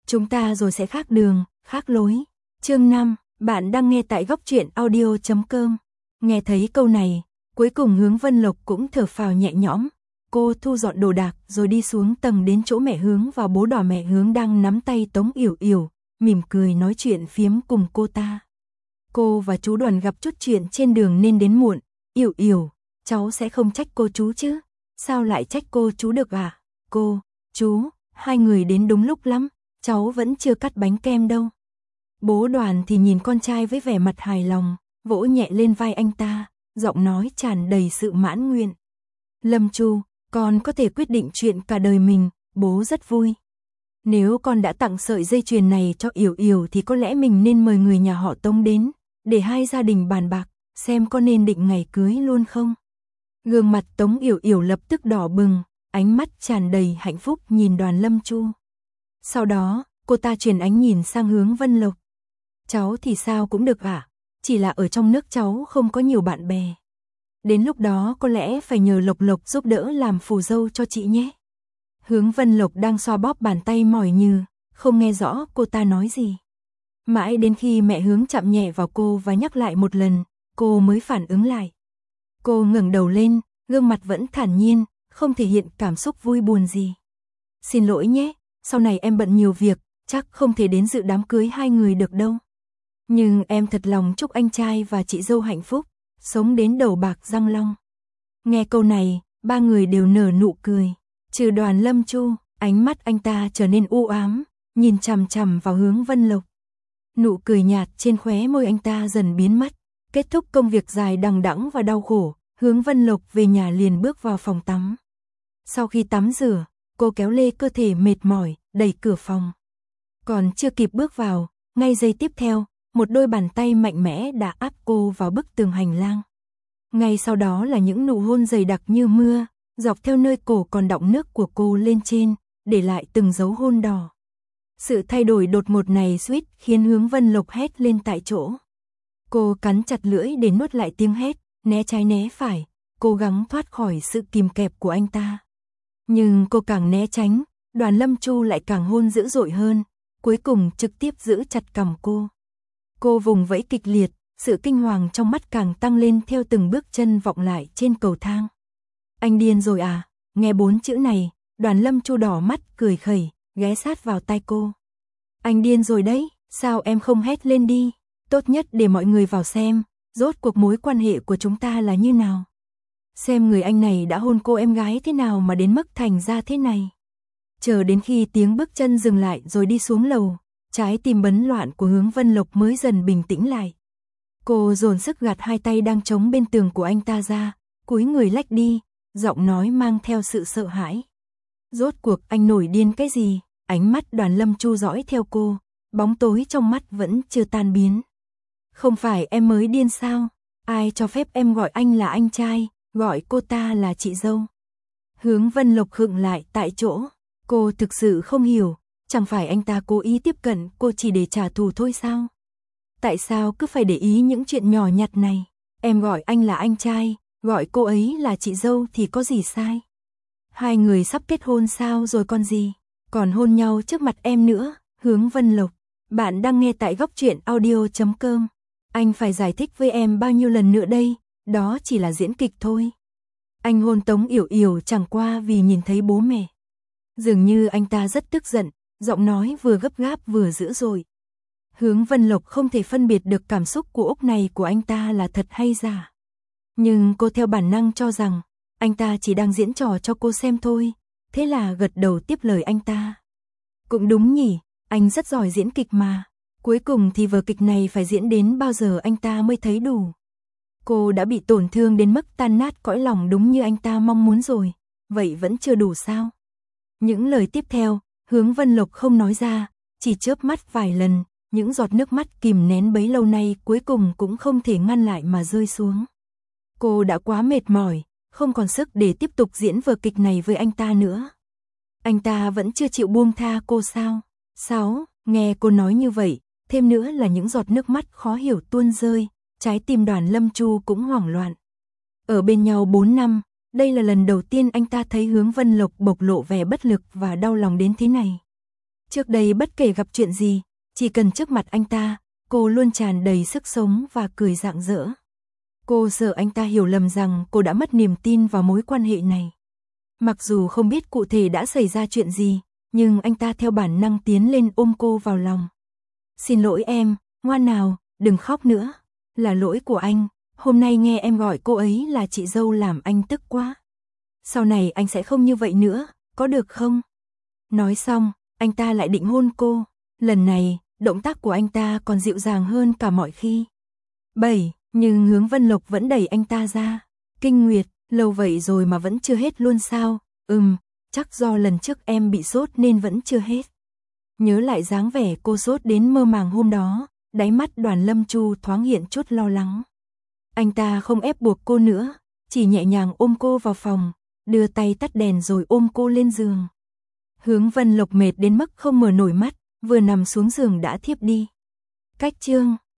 chúng ta rồi sẽ khác đường, khác lối. Chương 5, bạn đang nghe tại góc truyện audio.com. Nghe thấy câu này, cuối cùng Hướng Vân Lộc cũng thở phào nhẹ nhõm. Cô thu dọn đồ đạc rồi đi xuống tầng đến chỗ mẹ Hướng và bố Đỏ. Mẹ Hướng đang nắm tay Tống Yểu Yểu, mỉm cười nói chuyện phiếm cùng cô ta. Cô và chú Đoàn gặp chút chuyện trên đường nên đến muộn. Yểu Yểu, cháu sẽ không trách cô chú chứ? Sao lại trách cô chú được à? Cô, chú, hai người đến đúng lúc lắm, cháu vẫn chưa cắt bánh kem đâu. Bố Đoàn thì nhìn con trai với vẻ mặt hài lòng, vỗ nhẹ lên vai anh ta, giọng nói tràn đầy sự mãn nguyện. Lâm Chu, con có thể quyết định chuyện cả đời mình, bố rất vui. Nếu con đã tặng sợi dây chuyền này cho Yểu Yểu thì có lẽ mình nên mời người nhà họ Tống đến, để hai gia đình bàn bạc, xem có nên định ngày cưới luôn không. Gương mặt Tống Yểu Yểu lập tức đỏ bừng, ánh mắt tràn đầy hạnh phúc nhìn Đoàn Lâm Chu. Sau đó, cô ta chuyển ánh nhìn sang Hướng Vân Lộc. Cháu thì sao cũng được ạ, chỉ là ở trong nước cháu không có nhiều bạn bè. Đến lúc đó có lẽ phải nhờ Lộc Lộc giúp đỡ làm phù dâu cho chị nhé. Hướng Vân Lộc đang xoa bóp bàn tay mỏi nhừ, không nghe rõ cô ta nói gì. Mãi đến khi mẹ Hướng chạm nhẹ vào cô và nhắc lại một lần, cô mới phản ứng lại. Cô ngẩng đầu lên, gương mặt vẫn thản nhiên, không thể hiện cảm xúc vui buồn gì. Xin lỗi nhé, sau này em bận nhiều việc, chắc không thể đến dự đám cưới hai người được đâu. Nhưng em thật lòng chúc anh trai và chị dâu hạnh phúc, sống đến đầu bạc răng long. Nghe câu này, ba người đều nở nụ cười. Trừ Đoàn Lâm Chu, ánh mắt anh ta trở nên u ám, nhìn chằm chằm vào Hướng Vân Lộc. Nụ cười nhạt trên khóe môi anh ta dần biến mất. Kết thúc công việc dài đằng đẵng và đau khổ, Hướng Vân Lộc về nhà liền bước vào phòng tắm. Sau khi tắm rửa, cô kéo lê cơ thể mệt mỏi, đẩy cửa phòng. Còn chưa kịp bước vào, ngay giây tiếp theo, một đôi bàn tay mạnh mẽ đã áp cô vào bức tường hành lang. Ngay sau đó là những nụ hôn dày đặc như mưa, dọc theo nơi cổ còn đọng nước của cô lên trên, để lại từng dấu hôn đỏ. Sự thay đổi đột ngột này suýt khiến Hướng Vân Lộc hét lên tại chỗ. Cô cắn chặt lưỡi để nuốt lại tiếng hét, né trái né phải, cố gắng thoát khỏi sự kìm kẹp của anh ta. Nhưng cô càng né tránh, Đoàn Lâm Chu lại càng hôn dữ dội hơn, cuối cùng trực tiếp giữ chặt cằm cô. Cô vùng vẫy kịch liệt, sự kinh hoàng trong mắt càng tăng lên theo từng bước chân vọng lại trên cầu thang. Anh điên rồi à? Nghe 4 chữ này, Đoàn Lâm Chu đỏ mắt cười khẩy, ghé sát vào tai cô. Anh điên rồi đấy, sao em không hét lên đi? Tốt nhất để mọi người vào xem, rốt cuộc mối quan hệ của chúng ta là như nào. Xem người anh này đã hôn cô em gái thế nào mà đến mức thành ra thế này. Chờ đến khi tiếng bước chân dừng lại rồi đi xuống lầu, trái tim bấn loạn của Hướng Vân Lộc mới dần bình tĩnh lại. Cô dồn sức gạt hai tay đang chống bên tường của anh ta ra, cúi người lách đi, giọng nói mang theo sự sợ hãi. Rốt cuộc anh nổi điên cái gì? Ánh mắt Đoàn Lâm Chu dõi theo cô, bóng tối trong mắt vẫn chưa tan biến. Không phải em mới điên sao? Ai cho phép em gọi anh là anh trai, gọi cô ta là chị dâu? Hướng Vân Lộc khựng lại tại chỗ, cô thực sự không hiểu, chẳng phải anh ta cố ý tiếp cận cô chỉ để trả thù thôi sao? Tại sao cứ phải để ý những chuyện nhỏ nhặt này? Em gọi anh là anh trai, gọi cô ấy là chị dâu thì có gì sai? Hai người sắp kết hôn sao rồi còn gì? Còn hôn nhau trước mặt em nữa. Hướng Vân Lộc, bạn đang nghe tại góc truyện audio.com. Anh phải giải thích với em bao nhiêu lần nữa đây, đó chỉ là diễn kịch thôi. Anh hôn Tống Yểu Yểu chẳng qua vì nhìn thấy bố mẹ. Dường như anh ta rất tức giận, giọng nói vừa gấp gáp vừa dữ dội. Hướng Vân Lộc không thể phân biệt được cảm xúc của ốc này của anh ta là thật hay giả. Nhưng cô theo bản năng cho rằng, anh ta chỉ đang diễn trò cho cô xem thôi, thế là gật đầu tiếp lời anh ta. Cũng đúng nhỉ, anh rất giỏi diễn kịch mà, cuối cùng thì vở kịch này phải diễn đến bao giờ anh ta mới thấy đủ. Cô đã bị tổn thương đến mức tan nát cõi lòng đúng như anh ta mong muốn rồi, vậy vẫn chưa đủ sao? Những lời tiếp theo, Hướng Vân Lộc không nói ra, chỉ chớp mắt vài lần, những giọt nước mắt kìm nén bấy lâu nay cuối cùng cũng không thể ngăn lại mà rơi xuống. Cô đã quá mệt mỏi, không còn sức để tiếp tục diễn vở kịch này với anh ta nữa. Anh ta vẫn chưa chịu buông tha cô sao? 6. Nghe cô nói như vậy, thêm nữa là những giọt nước mắt khó hiểu tuôn rơi, trái tim Đoàn Lâm Chu cũng hoảng loạn. Ở bên nhau 4 năm, đây là lần đầu tiên anh ta thấy Hướng Vân Lộc bộc lộ vẻ bất lực và đau lòng đến thế này. Trước đây bất kể gặp chuyện gì, chỉ cần trước mặt anh ta, cô luôn tràn đầy sức sống và cười rạng rỡ. Cô sợ anh ta hiểu lầm rằng cô đã mất niềm tin vào mối quan hệ này. Mặc dù không biết cụ thể đã xảy ra chuyện gì, nhưng anh ta theo bản năng tiến lên ôm cô vào lòng. Xin lỗi em, ngoan nào, đừng khóc nữa. Là lỗi của anh, hôm nay nghe em gọi cô ấy là chị dâu làm anh tức quá. Sau này anh sẽ không như vậy nữa, có được không? Nói xong, anh ta lại định hôn cô. Lần này, động tác của anh ta còn dịu dàng hơn cả mọi khi. 7. Nhưng Hướng Vân Lộc vẫn đẩy anh ta ra. Kinh Nguyệt, lâu vậy rồi mà vẫn chưa hết luôn sao? Chắc do lần trước em bị sốt nên vẫn chưa hết. Nhớ lại dáng vẻ cô sốt đến mơ màng hôm đó, đáy mắt Đoàn Lâm Chu thoáng hiện chút lo lắng. Anh ta không ép buộc cô nữa, chỉ nhẹ nhàng ôm cô vào phòng, đưa tay tắt đèn rồi ôm cô lên giường. Hướng Vân Lộc mệt đến mức không mở nổi mắt, vừa nằm xuống giường đã thiếp đi. Cách chương